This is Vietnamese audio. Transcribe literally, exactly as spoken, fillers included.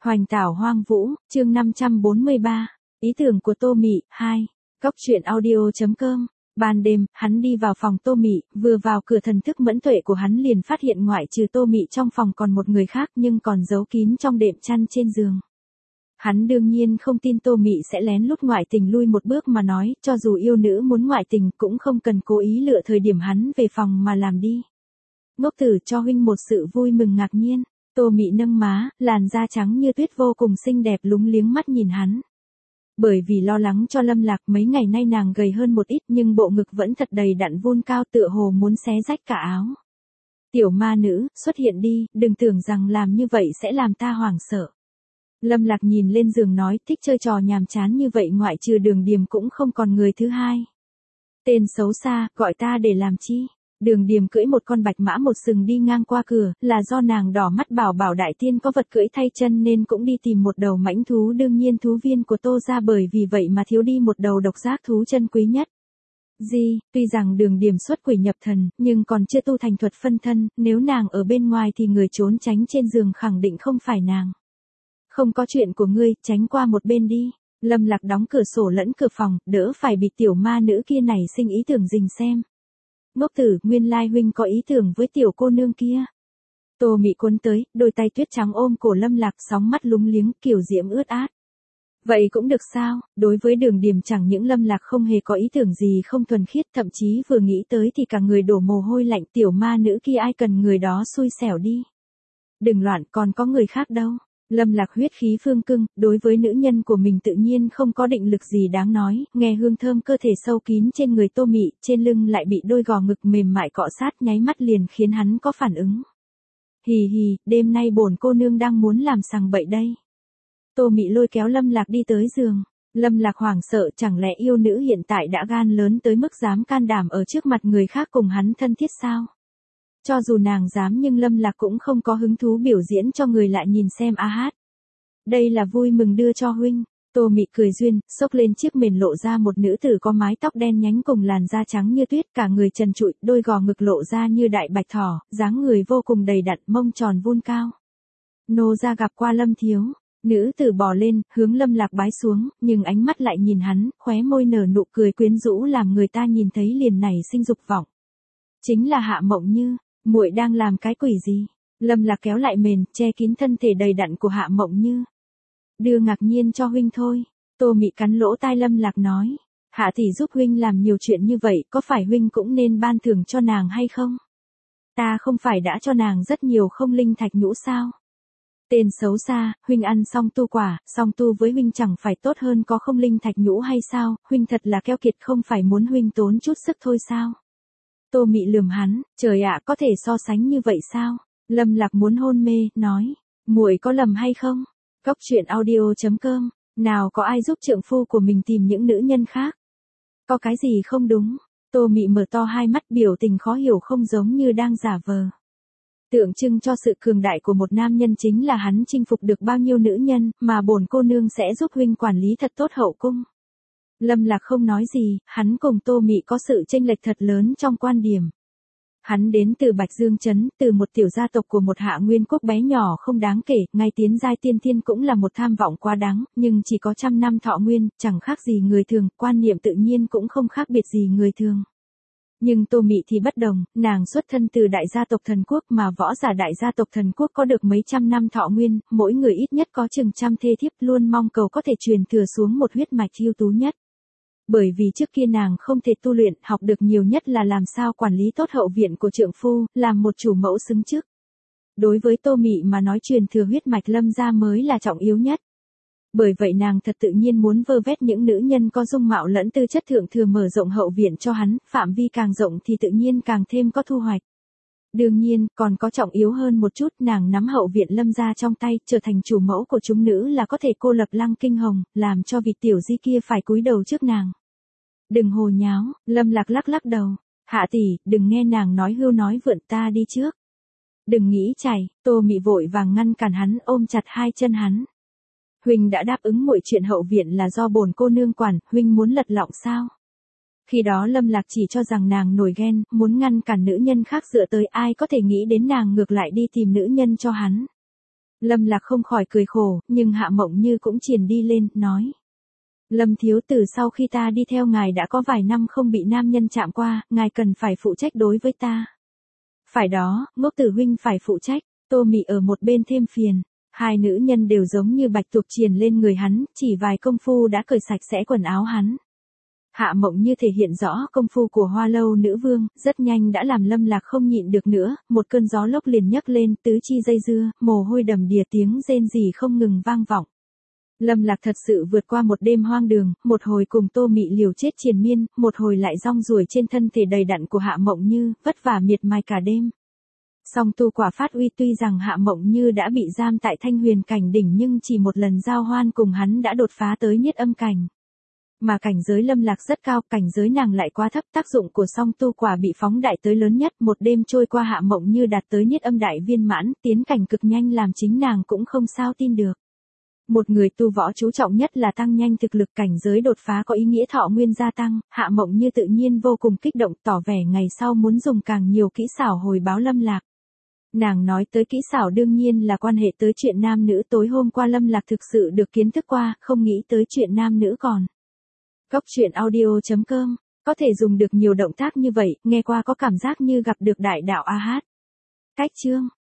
Hoành tảo hoang vũ, chương năm trăm bốn mươi ba. Ý tưởng của Tô Mị, hai. Góc truyện audio chấm com. Ban đêm, hắn đi vào phòng Tô Mị, vừa vào cửa thần thức mẫn tuệ của hắn liền phát hiện ngoại trừ Tô Mị trong phòng còn một người khác nhưng còn giấu kín trong đệm chăn trên giường. Hắn đương nhiên không tin Tô Mị sẽ lén lút ngoại tình lui một bước mà nói, cho dù yêu nữ muốn ngoại tình cũng không cần cố ý lựa thời điểm hắn về phòng mà làm đi. Ngốc tử cho huynh một sự vui mừng ngạc nhiên. Tô Mị nâng má, làn da trắng như tuyết vô cùng xinh đẹp lúng liếng mắt nhìn hắn. Bởi vì lo lắng cho Lâm Lạc mấy ngày nay nàng gầy hơn một ít nhưng bộ ngực vẫn thật đầy đặn vun cao tựa hồ muốn xé rách cả áo. Tiểu ma nữ, xuất hiện đi, đừng tưởng rằng làm như vậy sẽ làm ta hoảng sợ. Lâm Lạc nhìn lên giường nói thích chơi trò nhàm chán như vậy ngoại trừ Đường Điềm cũng không còn người thứ hai. Tên xấu xa, gọi ta để làm chi? Đường Điềm cưỡi một con bạch mã một sừng đi ngang qua cửa, là do nàng đỏ mắt bảo bảo đại tiên có vật cưỡi thay chân nên cũng đi tìm một đầu mãnh thú, đương nhiên thú viên của Tô gia bởi vì vậy mà thiếu đi một đầu độc giác thú chân quý nhất. Di, tuy rằng Đường Điềm xuất quỷ nhập thần, nhưng còn chưa tu thành thuật phân thân, nếu nàng ở bên ngoài thì người trốn tránh trên giường khẳng định không phải nàng. Không có chuyện của ngươi, tránh qua một bên đi. Lâm Lạc đóng cửa sổ lẫn cửa phòng, đỡ phải bị tiểu ma nữ kia này sinh ý tưởng rình xem. Ngốc tử, nguyên lai huynh có ý tưởng với tiểu cô nương kia. Tô Mị cuốn tới, đôi tay tuyết trắng ôm cổ Lâm Lạc, sóng mắt lúng liếng, kiểu diễm ướt át. Vậy cũng được sao? Đối với Đường Điềm chẳng những Lâm Lạc không hề có ý tưởng gì không thuần khiết, thậm chí vừa nghĩ tới thì cả người đổ mồ hôi lạnh, tiểu ma nữ kia ai cần người đó xui xẻo đi. Đừng loạn, còn có người khác đâu. Lâm Lạc huyết khí phương cưng, đối với nữ nhân của mình tự nhiên không có định lực gì đáng nói, nghe hương thơm cơ thể sâu kín trên người Tô Mị, trên lưng lại bị đôi gò ngực mềm mại cọ sát nháy mắt liền khiến hắn có phản ứng. Hì hì, đêm nay bổn cô nương đang muốn làm sằng bậy đây. Tô Mị lôi kéo Lâm Lạc đi tới giường. Lâm Lạc hoảng sợ, chẳng lẽ yêu nữ hiện tại đã gan lớn tới mức dám can đảm ở trước mặt người khác cùng hắn thân thiết sao? Cho dù nàng dám nhưng Lâm Lạc cũng không có hứng thú biểu diễn cho người lại nhìn xem a hát. Đây là vui mừng đưa cho huynh. Tô Mị cười duyên, xốc lên chiếc mền lộ ra một nữ tử có mái tóc đen nhánh cùng làn da trắng như tuyết, cả người trần trụi, đôi gò ngực lộ ra như đại bạch thỏ, dáng người vô cùng đầy đặn, mông tròn vun cao. Nô gia gặp qua Lâm thiếu. Nữ tử bò lên, hướng Lâm Lạc bái xuống, nhưng ánh mắt lại nhìn hắn, khóe môi nở nụ cười quyến rũ làm người ta nhìn thấy liền nảy sinh dục vọng. Chính là Hạ Mộng Như. Muội đang làm cái quỷ gì? Lâm Lạc kéo lại mền, che kín thân thể đầy đặn của Hạ Mộng Như. Đưa ngạc nhiên cho huynh thôi. Tô Mị cắn lỗ tai Lâm Lạc nói. Hạ tỷ giúp huynh làm nhiều chuyện như vậy, có phải huynh cũng nên ban thưởng cho nàng hay không? Ta không phải đã cho nàng rất nhiều không linh thạch nhũ sao? Tên xấu xa, huynh ăn xong tu quả, song tu với huynh chẳng phải tốt hơn có không linh thạch nhũ hay sao? Huynh thật là keo kiệt, không phải muốn huynh tốn chút sức thôi sao? Tô Mị lườm hắn, trời ạ, có thể so sánh như vậy sao? Lâm Lạc muốn hôn mê, nói, muội có lầm hay không? Góc truyện audio chấm com, nào có ai giúp trượng phu của mình tìm những nữ nhân khác? Có cái gì không đúng? Tô Mị mở to hai mắt, biểu tình khó hiểu không giống như đang giả vờ. Tượng trưng cho sự cường đại của một nam nhân chính là hắn chinh phục được bao nhiêu nữ nhân, mà bổn cô nương sẽ giúp huynh quản lý thật tốt hậu cung. Lâm Lạc không nói gì, hắn cùng Tô Mị có sự chênh lệch thật lớn trong quan điểm. Hắn đến từ Bạch Dương Trấn, từ một tiểu gia tộc của một hạ nguyên quốc bé nhỏ không đáng kể, ngay tiến giai tiên thiên cũng là một tham vọng quá đáng, nhưng chỉ có trăm năm thọ nguyên, chẳng khác gì người thường, quan niệm tự nhiên cũng không khác biệt gì người thường. Nhưng Tô Mị thì bất đồng, nàng xuất thân từ đại gia tộc thần quốc mà võ giả đại gia tộc thần quốc có được mấy trăm năm thọ nguyên, mỗi người ít nhất có chừng trăm thê thiếp, luôn mong cầu có thể truyền thừa xuống một huyết mạch ưu tú nhất. Bởi vì trước kia nàng không thể tu luyện, học được nhiều nhất là làm sao quản lý tốt hậu viện của trượng phu, làm một chủ mẫu xứng chức. Đối với Tô Mị mà nói truyền thừa huyết mạch Lâm gia mới là trọng yếu nhất. Bởi vậy nàng thật tự nhiên muốn vơ vét những nữ nhân có dung mạo lẫn tư chất thượng thừa mở rộng hậu viện cho hắn, phạm vi càng rộng thì tự nhiên càng thêm có thu hoạch. Đương nhiên, còn có trọng yếu hơn một chút, nàng nắm hậu viện Lâm gia trong tay, trở thành chủ mẫu của chúng nữ là có thể cô lập Lăng Kinh Hồng, làm cho vị tiểu di kia phải cúi đầu trước nàng. Đừng hồ nháo, Lâm Lạc lắc lắc đầu. Hạ tỷ, đừng nghe nàng nói hưu nói vượn, ta đi trước. Đừng nghĩ chảy, Tô Mị vội vàng ngăn cản hắn, ôm chặt hai chân hắn. Huynh đã đáp ứng mọi chuyện hậu viện là do bổn cô nương quản, huynh muốn lật lọng sao? Khi đó Lâm Lạc chỉ cho rằng nàng nổi ghen, muốn ngăn cản nữ nhân khác dựa tới, ai có thể nghĩ đến nàng ngược lại đi tìm nữ nhân cho hắn. Lâm Lạc không khỏi cười khổ, nhưng Hạ Mộng Như cũng triền đi lên, nói. Lâm thiếu tử, sau khi ta đi theo ngài đã có vài năm không bị nam nhân chạm qua, ngài cần phải phụ trách đối với ta. Phải đó, Ngốc Tử huynh phải phụ trách. Tô Mị ở một bên thêm phiền. Hai nữ nhân đều giống như bạch tuộc triền lên người hắn, chỉ vài công phu đã cởi sạch sẽ quần áo hắn. Hạ Mộng Như thể hiện rõ công phu của Hoa Lâu nữ vương, rất nhanh đã làm Lâm Lạc không nhịn được nữa, một cơn gió lốc liền nhấc lên, tứ chi dây dưa, mồ hôi đầm đìa, tiếng rên rỉ không ngừng vang vọng. Lâm Lạc thật sự vượt qua một đêm hoang đường, một hồi cùng Tô Mị liều chết triền miên, một hồi lại rong ruổi trên thân thể đầy đặn của Hạ Mộng Như, vất vả miệt mài cả đêm. Song tu quả phát uy, tuy rằng Hạ Mộng Như đã bị giam tại Thanh Huyền cảnh đỉnh nhưng chỉ một lần giao hoan cùng hắn đã đột phá tới Niết Âm cảnh. Mà cảnh giới Lâm Lạc rất cao, cảnh giới nàng lại quá thấp, tác dụng của song tu quả bị phóng đại tới lớn nhất, một đêm trôi qua Hạ Mộng Như đạt tới Niết Âm đại viên mãn, tiến cảnh cực nhanh làm chính nàng cũng không sao tin được. Một người tu võ chú trọng nhất là tăng nhanh thực lực, cảnh giới đột phá có ý nghĩa thọ nguyên gia tăng, Hạ Mộng Như tự nhiên vô cùng kích động, tỏ vẻ ngày sau muốn dùng càng nhiều kỹ xảo hồi báo Lâm Lạc. Nàng nói tới kỹ xảo đương nhiên là quan hệ tới chuyện nam nữ, tối hôm qua Lâm Lạc thực sự được kiến thức qua, không nghĩ tới chuyện nam nữ còn. Góc truyện audio chấm com, có thể dùng được nhiều động tác như vậy, nghe qua có cảm giác như gặp được đại đạo A Hát. Cách chương